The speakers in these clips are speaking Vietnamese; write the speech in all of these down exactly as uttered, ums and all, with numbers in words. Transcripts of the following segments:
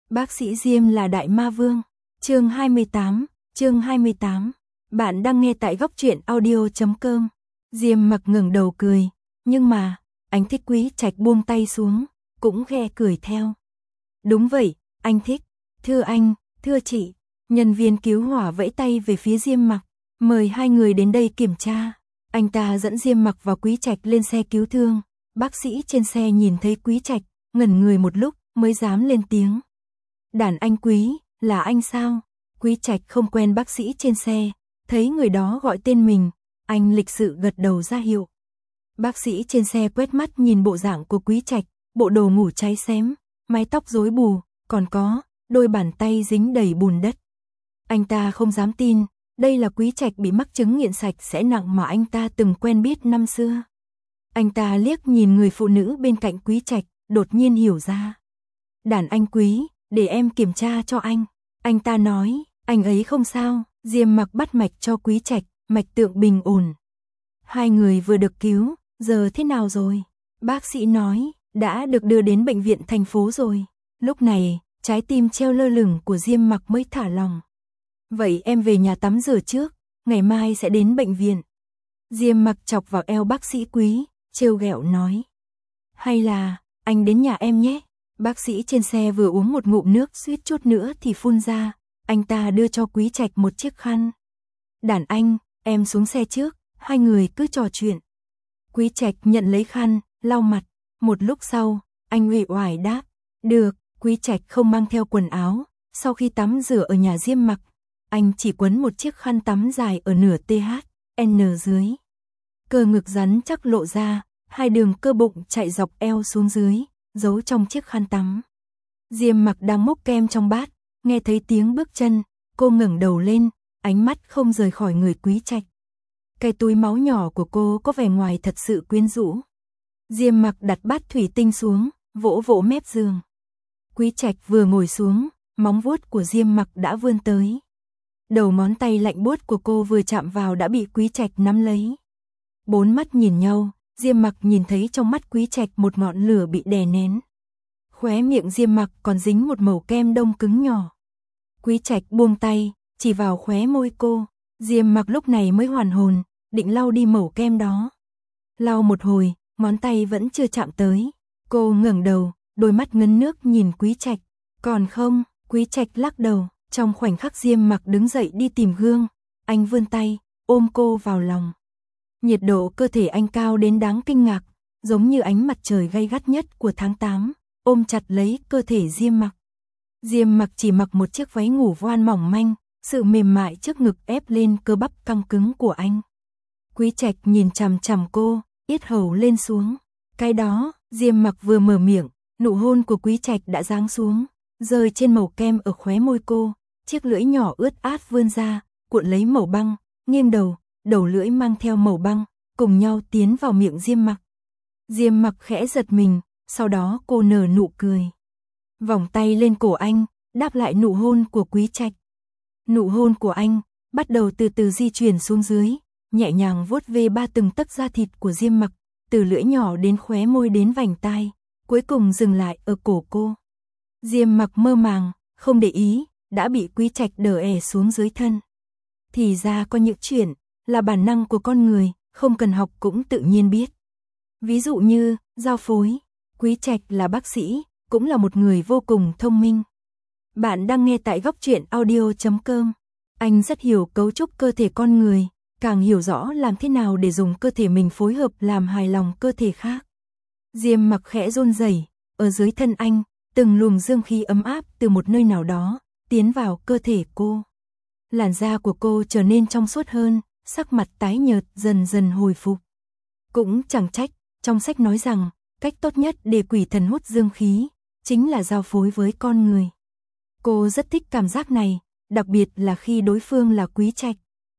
Bác sĩ Diêm là đại ma vương. Chương hai mươi tám, chương hai mươi tám. Bạn đang nghe tại góc truyện audio chấm com. Diêm Mặc ngẩng đầu cười, nhưng mà, anh Thích Quý Trạch buông tay xuống, cũng khe cười theo. Đúng vậy, anh Thích. Thưa anh, thưa chị. Nhân viên cứu hỏa vẫy tay về phía Diêm Mặc, mời hai người đến đây kiểm tra. Anh ta dẫn Diêm Mặc và Quý Trạch lên xe cứu thương. Bác sĩ trên xe nhìn thấy Quý Trạch, ngẩn người một lúc mới dám lên tiếng. Đàn anh Quý, là anh sao? Quý Trạch không quen bác sĩ trên xe, thấy người đó gọi tên mình, anh lịch sự gật đầu ra hiệu. Bác sĩ trên xe quét mắt nhìn bộ dạng của Quý Trạch, bộ đồ ngủ cháy xém, mái tóc rối bù, còn có đôi bàn tay dính đầy bùn đất. Anh ta không dám tin, đây là Quý Trạch bị mắc chứng nghiện sạch sẽ nặng mà anh ta từng quen biết năm xưa. Anh ta liếc nhìn người phụ nữ bên cạnh Quý Trạch, đột nhiên hiểu ra. Đàn anh Quý, để em kiểm tra cho anh. Anh ta nói, anh ấy không sao. Diêm Mặc bắt mạch cho Quý Trạch, mạch tượng bình ổn. Hai người vừa được cứu, giờ thế nào rồi? Bác sĩ nói, đã được đưa đến bệnh viện thành phố rồi. Lúc này, trái tim treo lơ lửng của Diêm Mặc mới thả lòng. Vậy em về nhà tắm rửa trước, ngày mai sẽ đến bệnh viện. Diêm Mặc chọc vào eo bác sĩ Quý, trêu ghẹo nói. Hay là, anh đến nhà em nhé. Bác sĩ trên xe vừa uống một ngụm nước suýt chút nữa thì phun ra, anh ta đưa cho Quý Trạch một chiếc khăn. Đàn anh, em xuống xe trước, hai người cứ trò chuyện. Quý Trạch nhận lấy khăn, lau mặt, một lúc sau, anh uể oải đáp, được. Quý Trạch không mang theo quần áo, sau khi tắm rửa ở nhà Diêm Mặc, anh chỉ quấn một chiếc khăn tắm dài ở nửa tê hát en dưới. Cơ ngực rắn chắc lộ ra, hai đường cơ bụng chạy dọc eo xuống dưới, giấu trong chiếc khăn tắm. Diêm Mặc đang múc kem trong bát, nghe thấy tiếng bước chân, cô ngẩng đầu lên, ánh mắt không rời khỏi người Quý Trạch. Cái túi máu nhỏ của cô có vẻ ngoài thật sự quyến rũ. Diêm Mặc đặt bát thủy tinh xuống, vỗ vỗ mép giường. Quý Trạch vừa ngồi xuống, móng vuốt của Diêm Mặc đã vươn tới. Đầu ngón tay lạnh buốt của cô vừa chạm vào đã bị Quý Trạch nắm lấy. Bốn mắt nhìn nhau, Diêm Mặc nhìn thấy trong mắt Quý Trạch một ngọn lửa bị đè nén. Khóe miệng Diêm Mặc còn dính một mẩu kem đông cứng nhỏ. Quý Trạch buông tay, chỉ vào khóe môi cô. Diêm Mặc lúc này mới hoàn hồn, định lau đi mẩu kem đó. Lau một hồi, ngón tay vẫn chưa chạm tới. Cô ngẩng đầu, đôi mắt ngấn nước nhìn Quý Trạch. Còn không, Quý Trạch lắc đầu. Trong khoảnh khắc Diêm Mặc đứng dậy đi tìm gương, anh vươn tay, ôm cô vào lòng. Nhiệt độ cơ thể anh cao đến đáng kinh ngạc, giống như ánh mặt trời gay gắt nhất của tháng tám, ôm chặt lấy cơ thể Diêm Mặc. Diêm Mặc chỉ mặc một chiếc váy ngủ voan mỏng manh, sự mềm mại trước ngực ép lên cơ bắp căng cứng của anh. Quý Trạch nhìn chằm chằm cô, yết hầu lên xuống. Cái đó, Diêm Mặc vừa mở miệng, nụ hôn của Quý Trạch đã giáng xuống, rơi trên màu kem ở khóe môi cô. Chiếc lưỡi nhỏ ướt át vươn ra, cuộn lấy mẩu băng, nghiêng đầu, đầu lưỡi mang theo mẩu băng, cùng nhau tiến vào miệng Diêm Mặc. Diêm Mặc khẽ giật mình, sau đó cô nở nụ cười. Vòng tay lên cổ anh, đáp lại nụ hôn của Quý Trạch. Nụ hôn của anh, bắt đầu từ từ di chuyển xuống dưới, nhẹ nhàng vuốt ve ba từng tấc da thịt của Diêm Mặc, từ lưỡi nhỏ đến khóe môi đến vành tai, cuối cùng dừng lại ở cổ cô. Diêm Mặc mơ màng, không để ý, đã bị Quý Trạch đè è xuống dưới thân. Thì ra có những chuyện, là bản năng của con người, không cần học cũng tự nhiên biết. Ví dụ như, giao phối, Quý Trạch là bác sĩ, cũng là một người vô cùng thông minh. Bạn đang nghe tại góc truyện audio chấm com. Anh rất hiểu cấu trúc cơ thể con người, càng hiểu rõ làm thế nào để dùng cơ thể mình phối hợp làm hài lòng cơ thể khác. Diêm Mặc khẽ run rẩy, ở dưới thân anh, từng luồng dương khí ấm áp từ một nơi nào đó tiến vào cơ thể cô. Làn da của cô trở nên trong suốt hơn, sắc mặt tái nhợt dần dần hồi phục. Cũng chẳng trách, trong sách nói rằng, cách tốt nhất để quỷ thần hút dương khí, chính là giao phối với con người. Cô rất thích cảm giác này, đặc biệt là khi đối phương là Quý Trạch.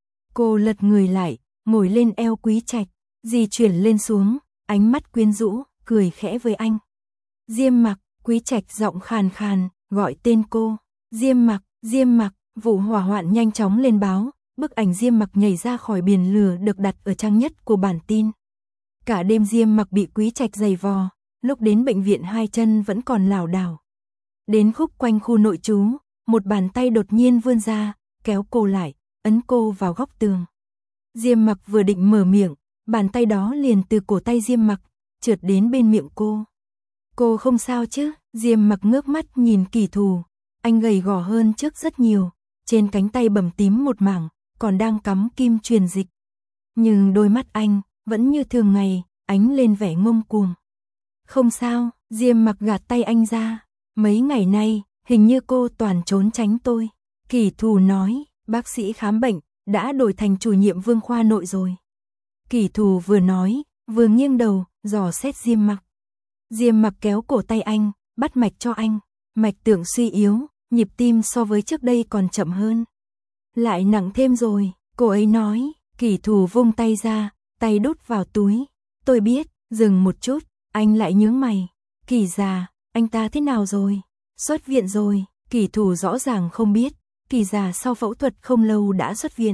Cô lật người lại, ngồi lên eo Quý Trạch, di chuyển lên xuống, ánh mắt quyến rũ, cười khẽ với anh. Diêm Mặc, Quý Trạch giọng khàn khàn, gọi tên cô. Diêm Mặc, Diêm Mặc, vụ hỏa hoạn nhanh chóng lên báo, bức ảnh Diêm Mặc nhảy ra khỏi biển lửa được đặt ở trang nhất của bản tin. Cả đêm Diêm Mặc bị Quý Trạch giày vò, lúc đến bệnh viện hai chân vẫn còn lảo đảo. Đến khúc quanh khu nội trú, một bàn tay đột nhiên vươn ra, kéo cô lại, ấn cô vào góc tường. Diêm Mặc vừa định mở miệng, bàn tay đó liền từ cổ tay Diêm Mặc trượt đến bên miệng cô. Cô không sao chứ? Diêm Mặc ngước mắt nhìn Kỷ Thù, anh gầy gò hơn trước rất nhiều, trên cánh tay bầm tím một mảng, còn đang cắm kim truyền dịch. Nhưng đôi mắt anh vẫn như thường ngày, ánh lên vẻ ngông cuồng. Không sao, Diêm Mặc gạt tay anh ra, mấy ngày nay, hình như cô toàn trốn tránh tôi. Kỷ Thù nói, bác sĩ khám bệnh đã đổi thành chủ nhiệm Vương khoa nội rồi. Kỷ Thù vừa nói, vừa nghiêng đầu, dò xét Diêm Mặc. Diêm Mặc kéo cổ tay anh, bắt mạch cho anh, mạch tượng suy yếu, nhịp tim so với trước đây còn chậm hơn. Lại nặng thêm rồi, cô ấy nói. Kỷ Thù vung tay ra, tay đút vào túi. Tôi biết, dừng một chút, anh lại nhướng mày. Kỷ già, anh ta thế nào rồi? Xuất viện rồi. Kỷ Thù rõ ràng không biết, Kỷ già sau phẫu thuật không lâu đã xuất viện.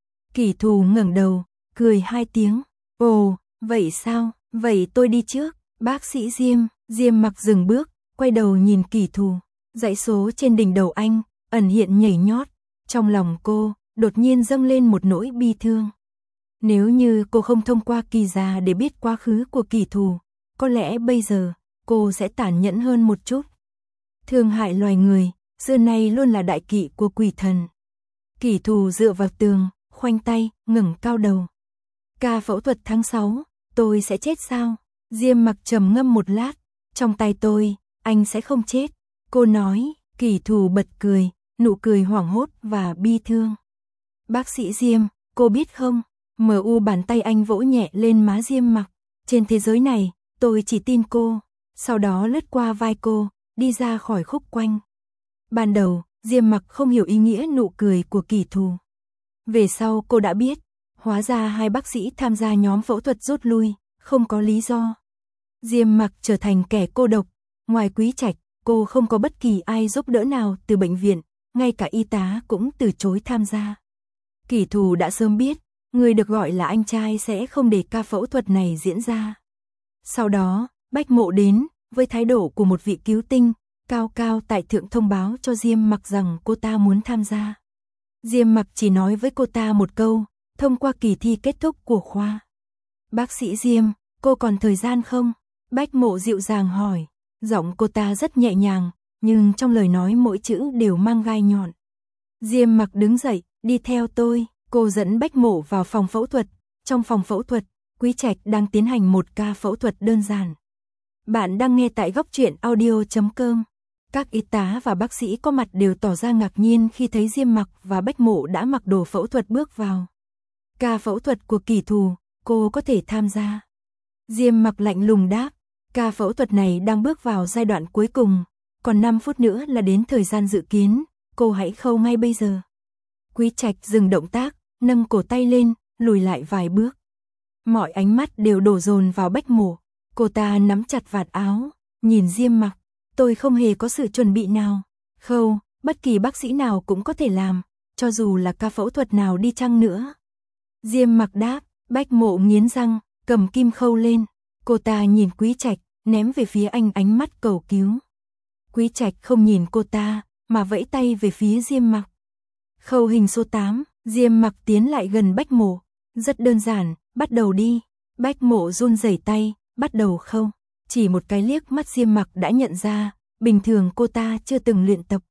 Kỷ Thù ngẩng đầu, cười hai tiếng. Ồ, vậy sao? Vậy tôi đi trước. Bác sĩ Diêm. Diêm Mặc dừng bước, quay đầu nhìn Kỷ Thù. Dãy số trên đỉnh đầu anh ẩn hiện nhảy nhót. Trong lòng cô đột nhiên dâng lên một nỗi bi thương. Nếu như cô không thông qua Kỷ già để biết quá khứ của Kỷ Thù, có lẽ bây giờ cô sẽ tàn nhẫn hơn một chút. Thương hại loài người, xưa nay luôn là đại kỵ của quỷ thần. Kỷ Thù dựa vào tường, khoanh tay, ngẩng cao đầu. Ca phẫu thuật tháng sáu, tôi sẽ chết sao? Diêm Mặc trầm ngâm một lát, trong tay tôi, anh sẽ không chết. Cô nói. Kỷ Thù bật cười, nụ cười hoảng hốt và bi thương. Bác sĩ Diêm, cô biết không? Mờ u bàn tay anh vỗ nhẹ lên má Diêm Mặc. Trên thế giới này, tôi chỉ tin cô. Sau đó lướt qua vai cô, đi ra khỏi khúc quanh. Ban đầu, Diêm Mặc không hiểu ý nghĩa nụ cười của Kỷ Thù. Về sau cô đã biết, hóa ra hai bác sĩ tham gia nhóm phẫu thuật rút lui, không có lý do. Diêm Mặc trở thành kẻ cô độc, ngoài Quý Trạch, cô không có bất kỳ ai giúp đỡ nào từ bệnh viện, ngay cả y tá cũng từ chối tham gia. Kỷ Thù đã sớm biết, người được gọi là anh trai sẽ không để ca phẫu thuật này diễn ra. Sau đó, Bách Mộ đến, với thái độ của một vị cứu tinh, cao cao tại thượng thông báo cho Diêm Mặc rằng cô ta muốn tham gia. Diêm Mặc chỉ nói với cô ta một câu, thông qua kỳ thi kết thúc của khoa. Bác sĩ Diêm, cô còn thời gian không? Bách Mộ dịu dàng hỏi, giọng cô ta rất nhẹ nhàng, nhưng trong lời nói mỗi chữ đều mang gai nhọn. Diêm Mặc đứng dậy, đi theo tôi, cô dẫn Bách Mộ vào phòng phẫu thuật. Trong phòng phẫu thuật, Quý Trạch đang tiến hành một ca phẫu thuật đơn giản. Bạn đang nghe tại góc truyện audio chấm com. Các y tá và bác sĩ có mặt đều tỏ ra ngạc nhiên khi thấy Diêm Mặc và Bách Mộ đã mặc đồ phẫu thuật bước vào. Ca phẫu thuật của Kỷ Thù, cô có thể tham gia. Diêm Mặc lạnh lùng đáp, ca phẫu thuật này đang bước vào giai đoạn cuối cùng, còn năm phút nữa là đến thời gian dự kiến, cô hãy khâu ngay bây giờ. Quý Trạch dừng động tác, nâng cổ tay lên, lùi lại vài bước. Mọi ánh mắt đều đổ dồn vào Bách Mộ. Cô ta nắm chặt vạt áo, nhìn Diêm Mặc. Tôi không hề có sự chuẩn bị nào. Khâu, bất kỳ bác sĩ nào cũng có thể làm, cho dù là ca phẫu thuật nào đi chăng nữa. Diêm Mặc đáp, Bách Mộ nghiến răng, cầm kim khâu lên. Cô ta nhìn Quý Trạch, ném về phía anh ánh mắt cầu cứu. Quý Trạch không nhìn cô ta, mà vẫy tay về phía Diêm Mặc. Khâu hình số tám, Diêm Mặc tiến lại gần Bách Mộ. Rất đơn giản, bắt đầu đi. Bách Mộ run rẩy tay, bắt đầu khâu. Chỉ một cái liếc mắt Diêm Mặc đã nhận ra, bình thường cô ta chưa từng luyện tập.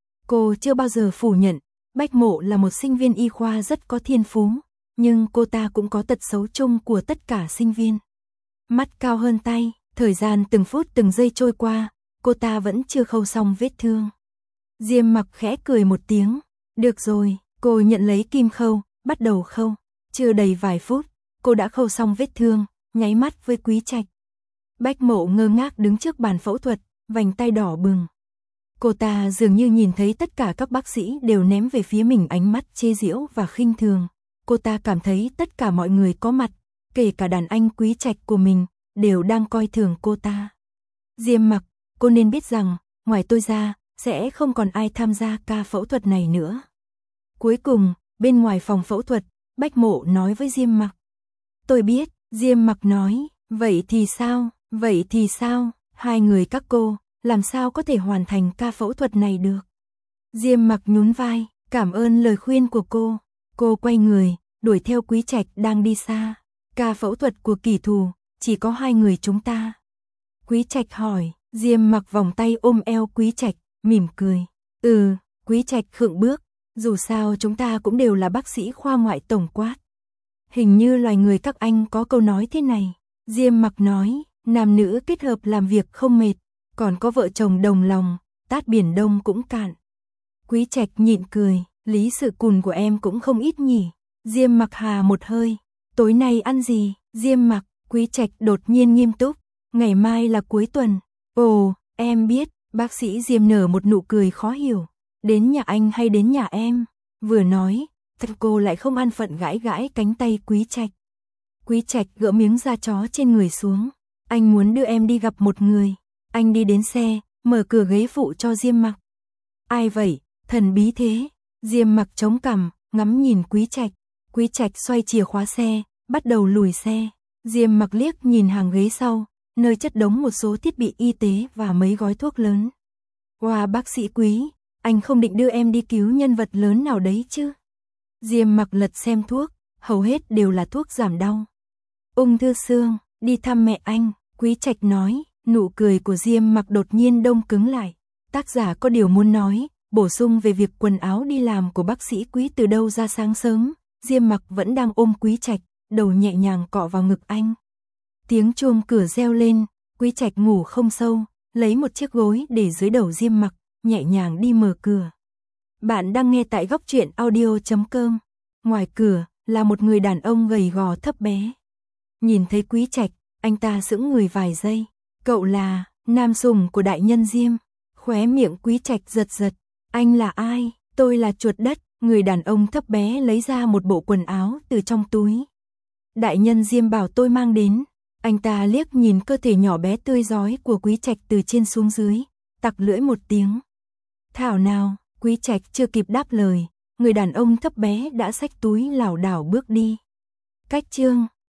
Cô chưa bao giờ phủ nhận, Bách Mộ là một sinh viên y khoa rất có thiên phú, nhưng cô ta cũng có tật xấu chung của tất cả sinh viên. Mắt cao hơn tay, thời gian từng phút từng giây trôi qua, cô ta vẫn chưa khâu xong vết thương. Diêm Mặc khẽ cười một tiếng, được rồi, cô nhận lấy kim khâu, bắt đầu khâu. Chưa đầy vài phút, cô đã khâu xong vết thương, nháy mắt với Quý Trạch. Bách Mộ ngơ ngác đứng trước bàn phẫu thuật, vành tay đỏ bừng. Cô ta dường như nhìn thấy tất cả các bác sĩ đều ném về phía mình ánh mắt chê giễu và khinh thường. Cô ta cảm thấy tất cả mọi người có mặt, kể cả đàn anh Quý Trạch của mình, đều đang coi thường cô ta. Diêm Mặc, cô nên biết rằng, ngoài tôi ra, sẽ không còn ai tham gia ca phẫu thuật này nữa. Cuối cùng, bên ngoài phòng phẫu thuật, Bách Mộ nói với Diêm Mặc. Tôi biết, Diêm Mặc nói, vậy thì sao, vậy thì sao, hai người các cô, làm sao có thể hoàn thành ca phẫu thuật này được. Diêm Mặc nhún vai, cảm ơn lời khuyên của cô. Cô quay người, đuổi theo Quý Trạch đang đi xa. Ca phẫu thuật của kỷ thù, chỉ có hai người chúng ta. Quý Trạch hỏi, Diêm Mặc vòng tay ôm eo Quý Trạch, mỉm cười. Ừ, Quý Trạch khựng bước, dù sao chúng ta cũng đều là bác sĩ khoa ngoại tổng quát. Hình như loài người các anh có câu nói thế này. Diêm Mặc nói, nam nữ kết hợp làm việc không mệt, còn có vợ chồng đồng lòng, tát biển Đông cũng cạn. Quý Trạch nhịn cười, lý sự cùn của em cũng không ít nhỉ. Diêm Mặc hà một hơi, tối nay ăn gì? Diêm Mặc, Quý Trạch đột nhiên nghiêm túc, ngày mai là cuối tuần. Ồ, em biết, bác sĩ Diêm nở một nụ cười khó hiểu. Đến nhà anh hay đến nhà em? Vừa nói, thật cô lại không an phận gãi gãi cánh tay Quý Trạch. Quý Trạch gỡ miếng da chó trên người xuống. Anh muốn đưa em đi gặp một người. Anh đi đến xe, mở cửa ghế phụ cho Diêm Mặc. Ai vậy, thần bí thế? Diêm Mặc chống cằm, ngắm nhìn Quý Trạch. Quý Trạch xoay chìa khóa xe, bắt đầu lùi xe. Diêm Mặc liếc nhìn hàng ghế sau, nơi chất đống một số thiết bị y tế và mấy gói thuốc lớn. Wow, bác sĩ Quý, anh không định đưa em đi cứu nhân vật lớn nào đấy chứ? Diêm Mặc lật xem thuốc, hầu hết đều là thuốc giảm đau. Ung thư xương, đi thăm mẹ anh, Quý Trạch nói. Nụ cười của Diêm Mặc đột nhiên đông cứng lại. Tác giả có điều muốn nói, bổ sung về việc quần áo đi làm của bác sĩ Quý từ đâu ra sáng sớm. Diêm Mặc vẫn đang ôm Quý Trạch, đầu nhẹ nhàng cọ vào ngực anh. Tiếng chuông cửa reo lên, Quý Trạch ngủ không sâu, lấy một chiếc gối để dưới đầu Diêm Mặc, nhẹ nhàng đi mở cửa. Bạn đang nghe tại góc truyện audio chấm com. Ngoài cửa là một người đàn ông gầy gò thấp bé. Nhìn thấy Quý Trạch, anh ta sững người vài giây. Cậu là nam sủng của đại nhân Diêm. Khóe miệng Quý Trạch giật giật. Anh là ai? Tôi là chuột đất. Người đàn ông thấp bé lấy ra một bộ quần áo từ trong túi. Đại nhân Diêm bảo tôi mang đến. Anh ta liếc nhìn cơ thể nhỏ bé tươi rói của Quý Trạch từ trên xuống dưới, tặc lưỡi một tiếng. Thảo nào, Quý Trạch chưa kịp đáp lời, người đàn ông thấp bé đã xách túi lảo đảo bước đi. Cách chương